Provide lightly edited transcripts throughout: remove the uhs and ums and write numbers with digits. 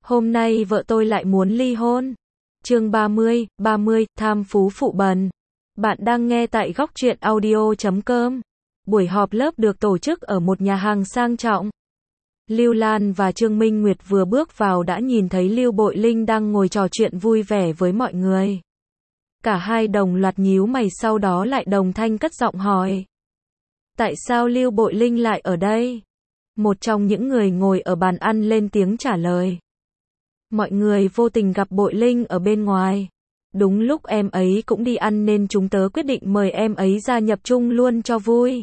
Hôm nay vợ tôi lại muốn ly hôn. Chương 30, tham phú phụ bần. Bạn đang nghe tại góc truyện audio.com. Buổi họp lớp được tổ chức ở một nhà hàng sang trọng. Lưu Lan và Trương Minh Nguyệt vừa bước vào đã nhìn thấy Lưu Bội Linh đang ngồi trò chuyện vui vẻ với mọi người. Cả hai đồng loạt nhíu mày, sau đó lại đồng thanh cất giọng hỏi. Tại sao Lưu Bội Linh lại ở đây? Một trong những người ngồi ở bàn ăn lên tiếng trả lời. Mọi người vô tình gặp Bội Linh ở bên ngoài. Đúng lúc em ấy cũng đi ăn nên chúng tớ quyết định mời em ấy gia nhập chung luôn cho vui.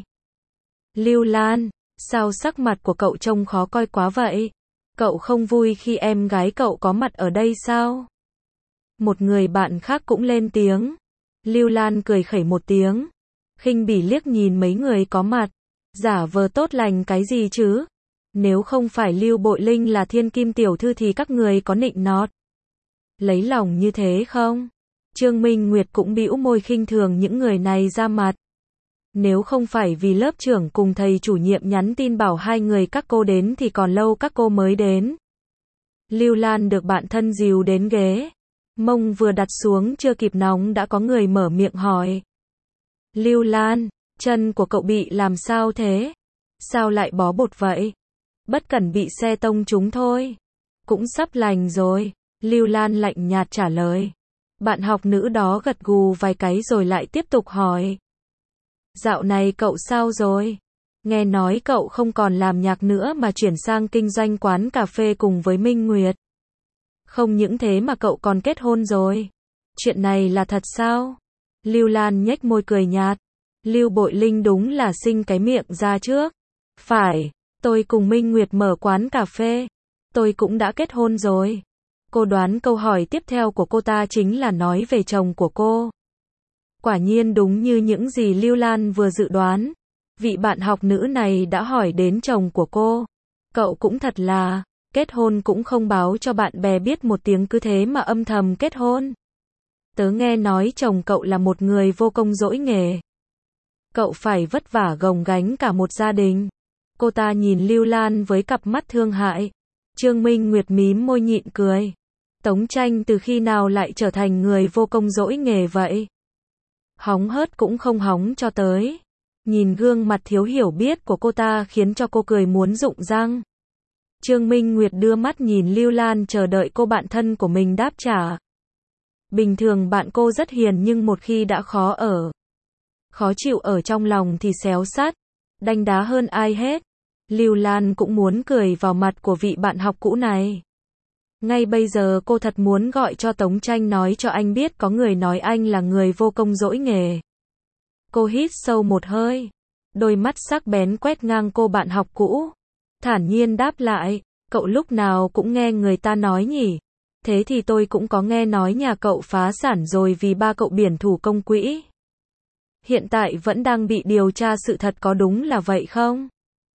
Lưu Lan, sao sắc mặt của cậu trông khó coi quá vậy? Cậu không vui khi em gái cậu có mặt ở đây sao? Một người bạn khác cũng lên tiếng. Lưu Lan cười khẩy một tiếng, khinh bỉ liếc nhìn mấy người có mặt. Giả vờ tốt lành cái gì chứ? Nếu không phải Lưu Bội Linh là thiên kim tiểu thư thì các người có nịnh nọt lấy lòng như thế không? Trương Minh Nguyệt cũng bĩu môi khinh thường những người này ra mặt. Nếu không phải vì lớp trưởng cùng thầy chủ nhiệm nhắn tin bảo hai người các cô đến thì còn lâu các cô mới đến. Lưu Lan được bạn thân dìu đến ghế. Mông vừa đặt xuống chưa kịp nóng đã có người mở miệng hỏi. Lưu Lan, chân của cậu bị làm sao thế? Sao lại bó bột vậy? Bất cẩn bị xe tông trúng thôi. Cũng sắp lành rồi. Lưu Lan lạnh nhạt trả lời. Bạn học nữ đó gật gù vài cái rồi lại tiếp tục hỏi. Dạo này cậu sao rồi? Nghe nói cậu không còn làm nhạc nữa mà chuyển sang kinh doanh quán cà phê cùng với Minh Nguyệt. Không những thế mà cậu còn kết hôn rồi. Chuyện này là thật sao? Lưu Lan nhếch môi cười nhạt. Lưu Bội Linh đúng là xinh cái miệng ra trước. Phải, tôi cùng Minh Nguyệt mở quán cà phê. Tôi cũng đã kết hôn rồi. Cô đoán câu hỏi tiếp theo của cô ta chính là nói về chồng của cô. Quả nhiên đúng như những gì Lưu Lan vừa dự đoán. Vị bạn học nữ này đã hỏi đến chồng của cô. Cậu cũng thật là, kết hôn cũng không báo cho bạn bè biết một tiếng cứ thế mà âm thầm kết hôn. Tớ nghe nói chồng cậu là một người vô công dỗi nghề. Cậu phải vất vả gồng gánh cả một gia đình. Cô ta nhìn Lưu Lan với cặp mắt thương hại. Trương Minh Nguyệt mím môi nhịn cười. Tống Tranh từ khi nào lại trở thành người vô công dỗi nghề vậy? Hóng hớt cũng không hóng cho tới. Nhìn gương mặt thiếu hiểu biết của cô ta khiến cho cô cười muốn rụng răng. Trương Minh Nguyệt đưa mắt nhìn Lưu Lan chờ đợi cô bạn thân của mình đáp trả. Bình thường bạn cô rất hiền nhưng một khi đã khó chịu ở trong lòng thì xéo sát, đanh đá hơn ai hết. Lưu Lan cũng muốn cười vào mặt của vị bạn học cũ này. Ngay bây giờ cô thật muốn gọi cho Tống Tranh nói cho anh biết có người nói anh là người vô công dỗi nghề. Cô hít sâu một hơi. Đôi mắt sắc bén quét ngang cô bạn học cũ. Thản nhiên đáp lại, cậu lúc nào cũng nghe người ta nói nhỉ? Thế thì tôi cũng có nghe nói nhà cậu phá sản rồi vì ba cậu biển thủ công quỹ. Hiện tại vẫn đang bị điều tra, sự thật có đúng là vậy không?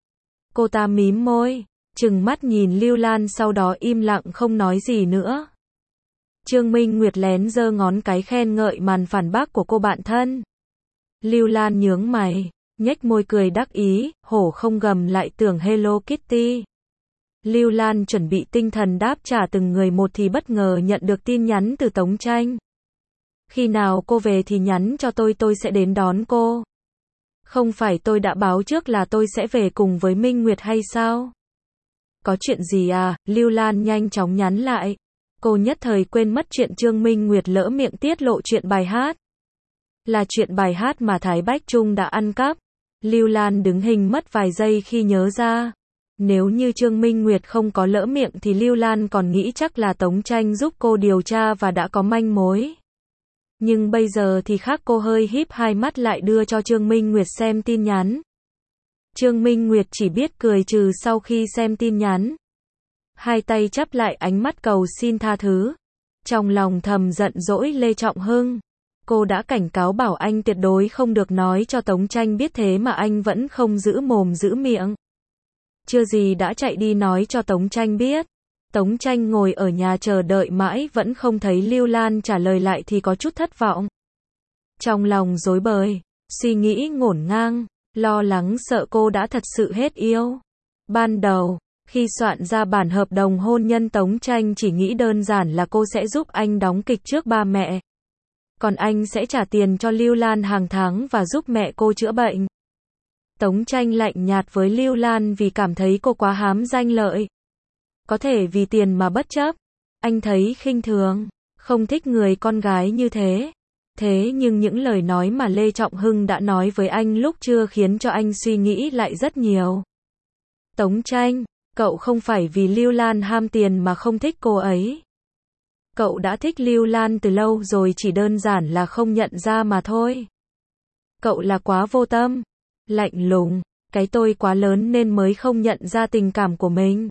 Cô ta mím môi, trừng mắt nhìn Lưu Lan sau đó im lặng không nói gì nữa. Trương Minh Nguyệt lén giơ ngón cái khen ngợi màn phản bác của cô bạn thân. Lưu Lan nhướng mày, nhếch môi cười đắc ý, hổ không gầm lại tưởng Hello Kitty. Lưu Lan chuẩn bị tinh thần đáp trả từng người một thì bất ngờ nhận được tin nhắn từ Tống Tranh. Khi nào cô về thì nhắn cho tôi sẽ đến đón cô. Không phải tôi đã báo trước là tôi sẽ về cùng với Minh Nguyệt hay sao? Có chuyện gì à? Lưu Lan nhanh chóng nhắn lại. Cô nhất thời quên mất chuyện Trương Minh Nguyệt lỡ miệng tiết lộ chuyện bài hát. Là chuyện bài hát mà Thái Bách Trung đã ăn cắp. Lưu Lan đứng hình mất vài giây khi nhớ ra. Nếu như Trương Minh Nguyệt không có lỡ miệng thì Lưu Lan còn nghĩ chắc là Tống Tranh giúp cô điều tra và đã có manh mối. Nhưng bây giờ thì khác, cô hơi híp hai mắt lại đưa cho Trương Minh Nguyệt xem tin nhắn. Trương Minh Nguyệt chỉ biết cười trừ sau khi xem tin nhắn. Hai tay chắp lại ánh mắt cầu xin tha thứ. Trong lòng thầm giận dỗi Lê Trọng Hưng. Cô đã cảnh cáo bảo anh tuyệt đối không được nói cho Tống Tranh biết, thế mà anh vẫn không giữ mồm giữ miệng. Chưa gì đã chạy đi nói cho Tống Tranh biết. Tống Tranh ngồi ở nhà chờ đợi mãi vẫn không thấy Lưu Lan trả lời lại thì có chút thất vọng. Trong lòng rối bời, suy nghĩ ngổn ngang, lo lắng sợ cô đã thật sự hết yêu. Ban đầu, Khi soạn ra bản hợp đồng hôn nhân, Tống Tranh chỉ nghĩ đơn giản là cô sẽ giúp anh đóng kịch trước ba mẹ. Còn anh sẽ trả tiền cho Lưu Lan hàng tháng và giúp mẹ cô chữa bệnh. Tống Tranh lạnh nhạt với Lưu Lan vì cảm thấy cô quá hám danh lợi. Có thể vì tiền mà bất chấp. Anh thấy khinh thường, không thích người con gái như thế. Thế nhưng những lời nói mà Lê Trọng Hưng đã nói với anh lúc trưa khiến cho anh suy nghĩ lại rất nhiều. Tống Tranh, cậu không phải vì Lưu Lan ham tiền mà không thích cô ấy. Cậu đã thích Lưu Lan từ lâu rồi, chỉ đơn giản là không nhận ra mà thôi. Cậu là quá vô tâm, lạnh lùng, cái tôi quá lớn nên mới không nhận ra tình cảm của mình.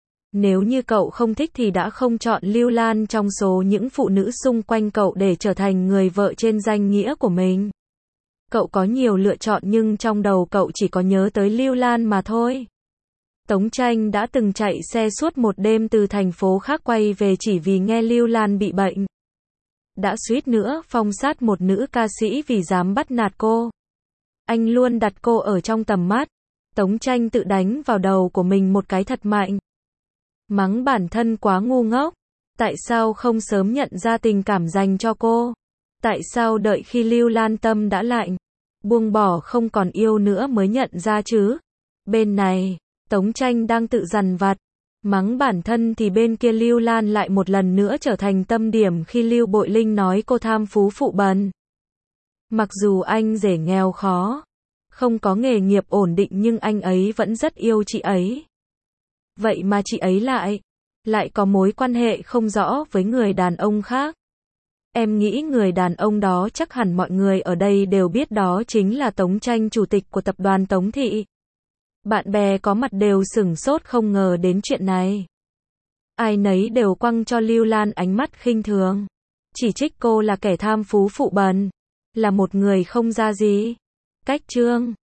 Nếu như cậu không thích thì đã không chọn Lưu Lan trong số những phụ nữ xung quanh cậu để trở thành người vợ trên danh nghĩa của mình. Cậu có nhiều lựa chọn nhưng trong đầu cậu chỉ có nhớ tới Lưu Lan mà thôi. Tống Tranh đã từng chạy xe suốt một đêm từ thành phố khác quay về chỉ vì nghe Lưu Lan bị bệnh. Đã suýt nữa phong sát một nữ ca sĩ vì dám bắt nạt cô. Anh luôn đặt cô ở trong tầm mắt. Tống Tranh tự đánh vào đầu của mình một cái thật mạnh. Mắng bản thân quá ngu ngốc. Tại sao không sớm nhận ra tình cảm dành cho cô? Tại sao đợi khi Lưu Lan tâm đã lạnh, buông bỏ không còn yêu nữa mới nhận ra chứ? Bên này, Tống Tranh đang tự dằn vặt, mắng bản thân thì bên kia Lưu Lan lại một lần nữa trở thành tâm điểm khi Lưu Bội Linh nói cô tham phú phụ bần. Mặc dù anh rể nghèo khó, không có nghề nghiệp ổn định nhưng anh ấy vẫn rất yêu chị ấy. Vậy mà chị ấy lại có mối quan hệ không rõ với người đàn ông khác. Em nghĩ người đàn ông đó chắc hẳn mọi người ở đây đều biết đó chính là Tống Tranh, chủ tịch của tập đoàn Tống Thị. Bạn bè có mặt đều sửng sốt không ngờ đến chuyện này. Ai nấy đều quăng cho Lưu Lan ánh mắt khinh thường. Chỉ trích cô là kẻ tham phú phụ bần. Là một người không ra gì. Cách chương